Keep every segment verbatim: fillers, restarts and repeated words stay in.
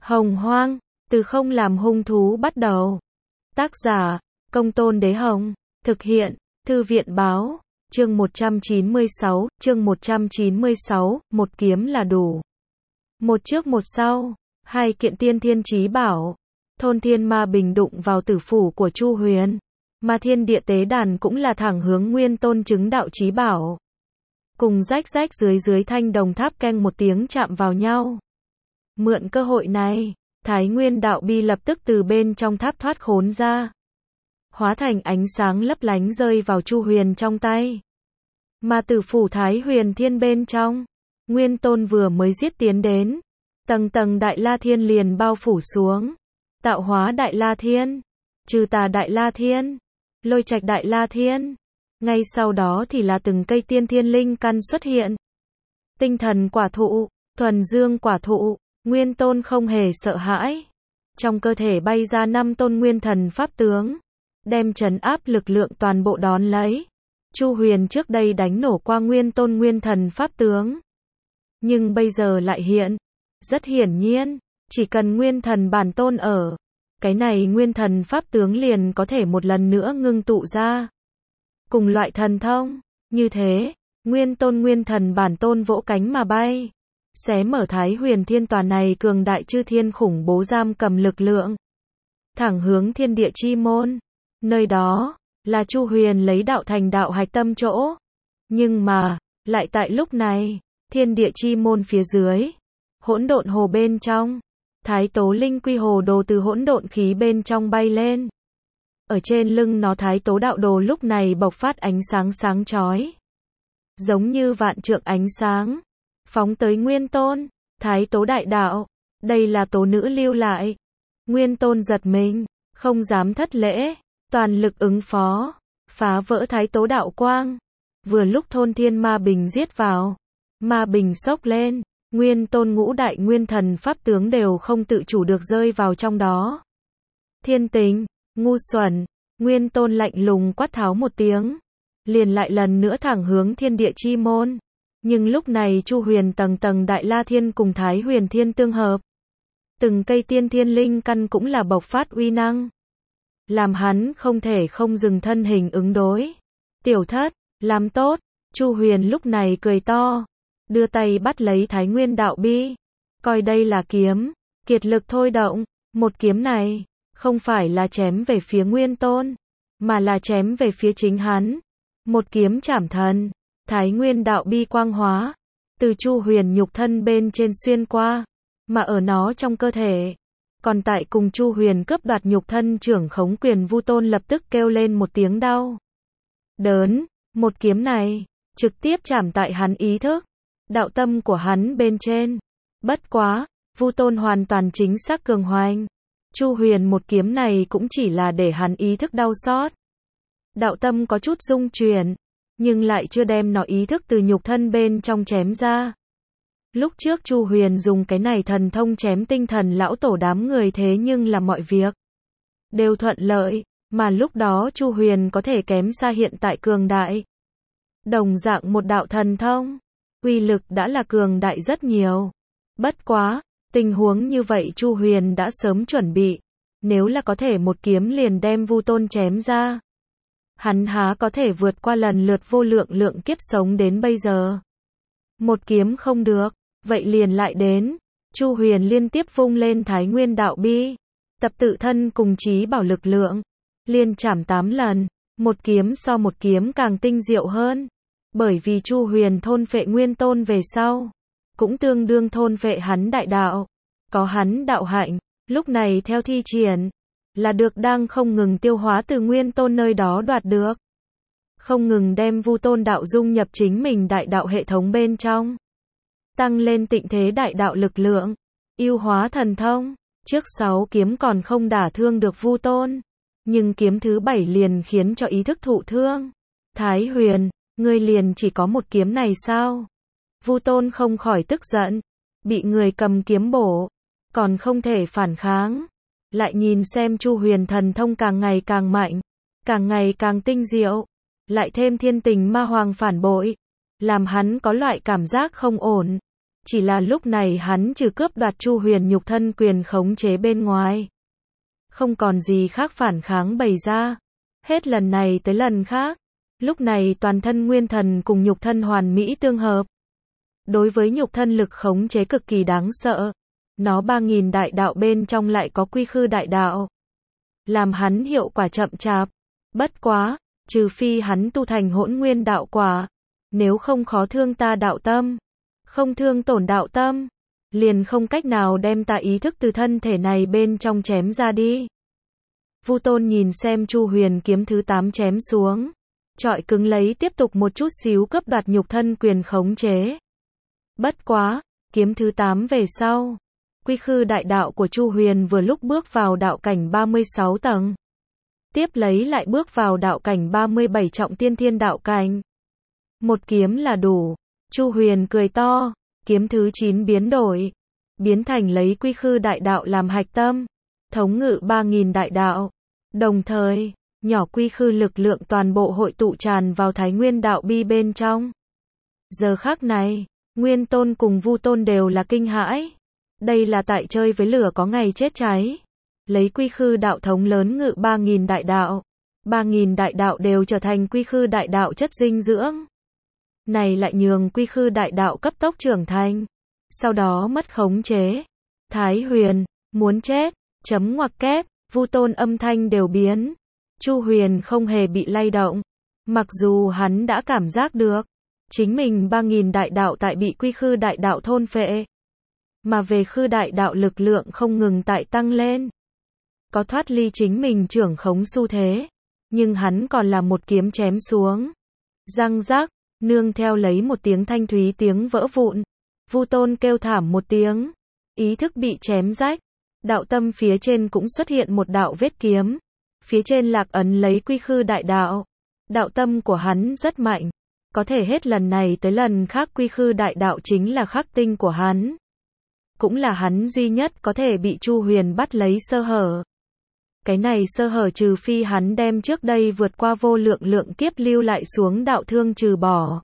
Hồng Hoang, từ không làm hung thú bắt đầu. Tác giả, Công Tôn Đế Hồng. Thực hiện, Thư viện Báo. Chương một trăm chín mươi sáu, chương một trăm chín mươi sáu, một kiếm là đủ. Một trước một sau, hai kiện tiên thiên chí bảo. Thôn Thiên Ma Bình đụng vào tử phủ của Chu Huyền. Ma Thiên Địa Tế Đàn cũng là thẳng hướng Nguyên Tôn chứng đạo chí bảo. Cùng rách rách dưới dưới thanh đồng tháp keng một tiếng chạm vào nhau. Mượn cơ hội này, Thái Nguyên đạo bi lập tức từ bên trong tháp thoát khốn ra. Hóa thành ánh sáng lấp lánh rơi vào Chu Huyền trong tay. Mà tử phủ Thái Huyền Thiên bên trong, Nguyên Tôn vừa mới giết tiến đến. Tầng tầng Đại La Thiên liền bao phủ xuống. Tạo hóa Đại La Thiên, trừ tà Đại La Thiên, lôi trạch Đại La Thiên. Ngay sau đó thì là từng cây tiên thiên linh căn xuất hiện. Tinh thần quả thụ, thuần dương quả thụ, Nguyên Tôn không hề sợ hãi. Trong cơ thể bay ra năm tôn nguyên thần pháp tướng, đem trấn áp lực lượng toàn bộ đón lấy. Chu Huyền trước đây đánh nổ qua Nguyên Tôn nguyên thần pháp tướng, nhưng bây giờ lại hiện. Rất hiển nhiên, chỉ cần nguyên thần bản tôn ở, cái này nguyên thần pháp tướng liền có thể một lần nữa ngưng tụ ra. Cùng loại thần thông, như thế, Nguyên Tôn nguyên thần bản tôn vỗ cánh mà bay. Xé mở Thái Huyền Thiên tòa này cường đại chư thiên khủng bố giam cầm lực lượng. Thẳng hướng thiên địa chi môn. Nơi đó, là Chu Huyền lấy đạo thành đạo hạch tâm chỗ. Nhưng mà, lại tại lúc này, thiên địa chi môn phía dưới. Hỗn độn hồ bên trong, Thái Tố Linh Quy Hồ Đồ từ hỗn độn khí bên trong bay lên. Ở trên lưng nó Thái Tố Đạo Đồ lúc này bộc phát ánh sáng sáng chói. Giống như vạn trượng ánh sáng. Phóng tới Nguyên Tôn, Thái Tố Đại Đạo. Đây là tố nữ lưu lại. Nguyên Tôn giật mình, không dám thất lễ. Toàn lực ứng phó, phá vỡ Thái Tố Đạo Quang. Vừa lúc Thôn Thiên Ma Bình giết vào. Ma Bình sốc lên. Nguyên Tôn ngũ đại nguyên thần pháp tướng đều không tự chủ được rơi vào trong đó. Thiên Tính, ngu xuẩn, Nguyên Tôn lạnh lùng quát tháo một tiếng. Liền lại lần nữa thẳng hướng thiên địa chi môn. Nhưng lúc này Chu Huyền tầng tầng Đại La Thiên cùng Thái Huyền Thiên tương hợp. Từng cây tiên thiên linh căn cũng là bộc phát uy năng. Làm hắn không thể không dừng thân hình ứng đối. Tiểu thất, làm tốt, Chu Huyền lúc này cười to. Đưa tay bắt lấy Thái Nguyên đạo bi. Coi đây là kiếm, kiệt lực thôi động. Một kiếm này, không phải là chém về phía Nguyên Tôn, mà là chém về phía chính hắn. Một kiếm chảm thần. Thái Nguyên đạo bi quang hóa. Từ Chu Huyền nhục thân bên trên xuyên qua. Mà ở nó trong cơ thể. Còn tại cùng Chu Huyền cướp đoạt nhục thân trưởng khống quyền Vu Tôn lập tức kêu lên một tiếng đau đớn. Một kiếm này, trực tiếp chảm tại hắn ý thức. Đạo tâm của hắn bên trên. Bất quá, Vu Tôn hoàn toàn chính xác cường hoành. Chu Huyền một kiếm này cũng chỉ là để hắn ý thức đau xót. Đạo tâm có chút rung chuyển, nhưng lại chưa đem nó ý thức từ nhục thân bên trong chém ra. Lúc trước Chu Huyền dùng cái này thần thông chém tinh thần lão tổ đám người thế nhưng là mọi việc đều thuận lợi, mà lúc đó Chu Huyền có thể kém xa hiện tại cường đại. Đồng dạng một đạo thần thông, uy lực đã là cường đại rất nhiều. Bất quá, tình huống như vậy Chu Huyền đã sớm chuẩn bị. Nếu là có thể một kiếm liền đem Vu Tôn chém ra, hắn há có thể vượt qua lần lượt vô lượng lượng kiếp sống đến bây giờ. Một kiếm không được, vậy liền lại đến. Chu Huyền liên tiếp vung lên Thái Nguyên đạo bi, tập tự thân cùng chí bảo lực lượng, liên chảm tám lần. Một kiếm so một kiếm càng tinh diệu hơn. Bởi vì Chu Huyền thôn phệ Nguyên Tôn về sau, cũng tương đương thôn phệ hắn đại đạo. Có hắn đạo hạnh, lúc này theo thi triển, là được đang không ngừng tiêu hóa từ Nguyên Tôn nơi đó đoạt được. Không ngừng đem Vu Tôn đạo dung nhập chính mình đại đạo hệ thống bên trong. Tăng lên tịnh thế đại đạo lực lượng, yêu hóa thần thông. Trước sáu kiếm còn không đả thương được Vu Tôn, nhưng kiếm thứ bảy liền khiến cho ý thức thụ thương. Thái Huyền, ngươi liền chỉ có một kiếm này sao? Vu Tôn không khỏi tức giận, bị người cầm kiếm bổ, còn không thể phản kháng. Lại nhìn xem Chu Huyền thần thông càng ngày càng mạnh, càng ngày càng tinh diệu, lại thêm thiên tình ma hoàng phản bội, làm hắn có loại cảm giác không ổn. Chỉ là lúc này hắn trừ cướp đoạt Chu Huyền nhục thân quyền khống chế bên ngoài, không còn gì khác phản kháng bày ra. Hết lần này tới lần khác, lúc này toàn thân nguyên thần cùng nhục thân hoàn mỹ tương hợp. Đối với nhục thân lực khống chế cực kỳ đáng sợ. Nó ba nghìn đại đạo bên trong lại có quy khư đại đạo, làm hắn hiệu quả chậm chạp. Bất quá, trừ phi hắn tu thành hỗn nguyên đạo quả, nếu không khó thương ta đạo tâm, không thương tổn đạo tâm, liền không cách nào đem ta ý thức từ thân thể này bên trong chém ra đi. Vu Tôn nhìn xem Chu Huyền kiếm thứ tám chém xuống, chọi cứng lấy tiếp tục một chút xíu cướp đoạt nhục thân quyền khống chế. Bất quá, kiếm thứ tám về sau, quy khư đại đạo của Chu Huyền vừa lúc bước vào đạo cảnh ba mươi sáu tầng. Tiếp lấy lại bước vào đạo cảnh ba mươi bảy trọng tiên thiên đạo cảnh. Một kiếm là đủ. Chu Huyền cười to, kiếm thứ chín biến đổi, biến thành lấy quy khư đại đạo làm hạch tâm, thống ngự ba nghìn đại đạo. Đồng thời, nhỏ quy khư lực lượng toàn bộ hội tụ tràn vào Thái Nguyên đạo bi bên trong. Giờ khắc này, Nguyên Tôn cùng Vu Tôn đều là kinh hãi. Đây là tại chơi với lửa có ngày chết cháy. Lấy quy khư đạo thống lớn ngự ba nghìn đại đạo. ba nghìn đại đạo đều trở thành quy khư đại đạo chất dinh dưỡng. Này lại nhường quy khư đại đạo cấp tốc trưởng thành. Sau đó mất khống chế. Thái Huyền, muốn chết, chấm ngoặc kép, Vu Tôn âm thanh đều biến. Chu Huyền không hề bị lay động. Mặc dù hắn đã cảm giác được, chính mình ba nghìn đại đạo tại bị quy khư đại đạo thôn phệ. Mà về khư đại đạo lực lượng không ngừng tại tăng lên. Có thoát ly chính mình trưởng khống xu thế. Nhưng hắn còn là một kiếm chém xuống. Răng rắc, nương theo lấy một tiếng thanh thúy tiếng vỡ vụn. Vu Tôn kêu thảm một tiếng. Ý thức bị chém rách. Đạo tâm phía trên cũng xuất hiện một đạo vết kiếm. Phía trên lạc ấn lấy quy khư đại đạo. Đạo tâm của hắn rất mạnh. Có thể hết lần này tới lần khác quy khư đại đạo chính là khắc tinh của hắn. Cũng là hắn duy nhất có thể bị Chu Huyền bắt lấy sơ hở. Cái này sơ hở trừ phi hắn đem trước đây vượt qua vô lượng lượng kiếp lưu lại xuống đạo thương trừ bỏ,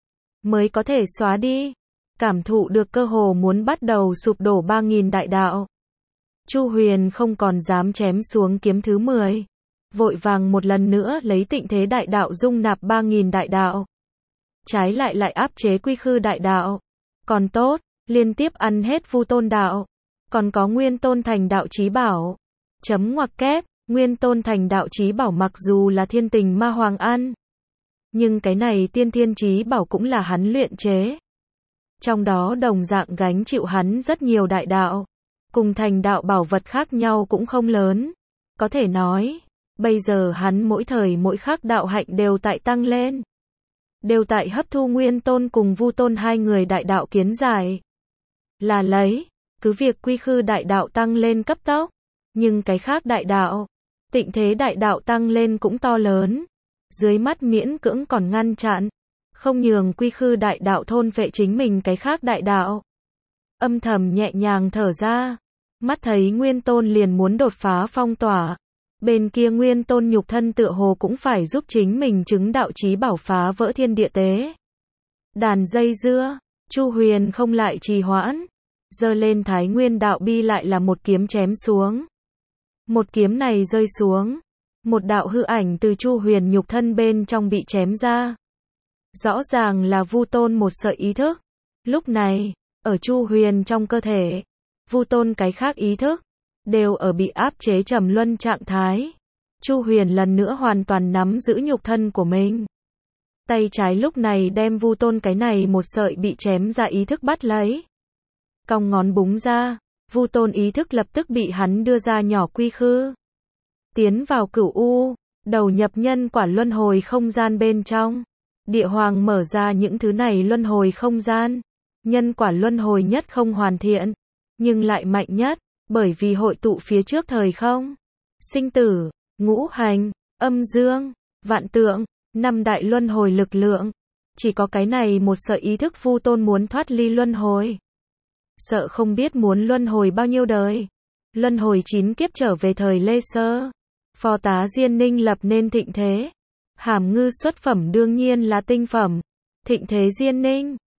mới có thể xóa đi. Cảm thụ được cơ hồ muốn bắt đầu sụp đổ ba nghìn đại đạo. Chu Huyền không còn dám chém xuống kiếm thứ mười. Vội vàng một lần nữa lấy tịnh thế đại đạo dung nạp ba nghìn đại đạo. Trái lại lại áp chế quy khư đại đạo. Còn tốt, liên tiếp ăn hết Vu Tôn đạo. Còn có Nguyên Tôn thành đạo chí bảo. Chấm ngoặc kép, Nguyên Tôn thành đạo chí bảo mặc dù là thiên tình ma hoàng ăn. Nhưng cái này tiên thiên chí bảo cũng là hắn luyện chế. Trong đó đồng dạng gánh chịu hắn rất nhiều đại đạo. Cùng thành đạo bảo vật khác nhau cũng không lớn. Có thể nói, bây giờ hắn mỗi thời mỗi khắc đạo hạnh đều tại tăng lên. Đều tại hấp thu Nguyên Tôn cùng Vu Tôn hai người đại đạo kiến giải. Là lấy, cứ việc quy khư đại đạo tăng lên cấp tốc. Nhưng cái khác đại đạo, tịnh thế đại đạo tăng lên cũng to lớn. Dưới mắt miễn cưỡng còn ngăn chặn. Không nhường quy khư đại đạo thôn phệ chính mình cái khác đại đạo. Âm thầm nhẹ nhàng thở ra. Mắt thấy Nguyên Tôn liền muốn đột phá phong tỏa. Bên kia Nguyên Tôn nhục thân tựa hồ cũng phải giúp chính mình chứng đạo chí bảo phá vỡ thiên địa tế. Đàn dây dưa, Chu Huyền không lại trì hoãn. Giơ lên Thái Nguyên đạo bi lại là một kiếm chém xuống. Một kiếm này rơi xuống. Một đạo hư ảnh từ Chu Huyền nhục thân bên trong bị chém ra. Rõ ràng là Vu Tôn một sợi ý thức. Lúc này, ở Chu Huyền trong cơ thể, Vu Tôn cái khác ý thức đều ở bị áp chế trầm luân trạng thái. Chu Huyền lần nữa hoàn toàn nắm giữ nhục thân của mình. Tay trái lúc này đem Vu Tôn cái này một sợi bị chém ra ý thức bắt lấy. Cong ngón búng ra, Vu Tôn ý thức lập tức bị hắn đưa ra nhỏ quy khư. Tiến vào cửu u, đầu nhập nhân quả luân hồi không gian bên trong. Địa Hoàng mở ra những thứ này luân hồi không gian. Nhân quả luân hồi nhất không hoàn thiện, nhưng lại mạnh nhất, bởi vì hội tụ phía trước thời không. Sinh tử, ngũ hành, âm dương, vạn tượng, năm đại luân hồi lực lượng. Chỉ có cái này một sợi ý thức Vu Tôn muốn thoát ly luân hồi. Sợ không biết muốn luân hồi bao nhiêu đời. Luân hồi chín kiếp trở về thời Lê Sơ. Phó tá Diên Ninh lập nên thịnh thế. Hàm ngư xuất phẩm đương nhiên là tinh phẩm. Thịnh thế Diên Ninh,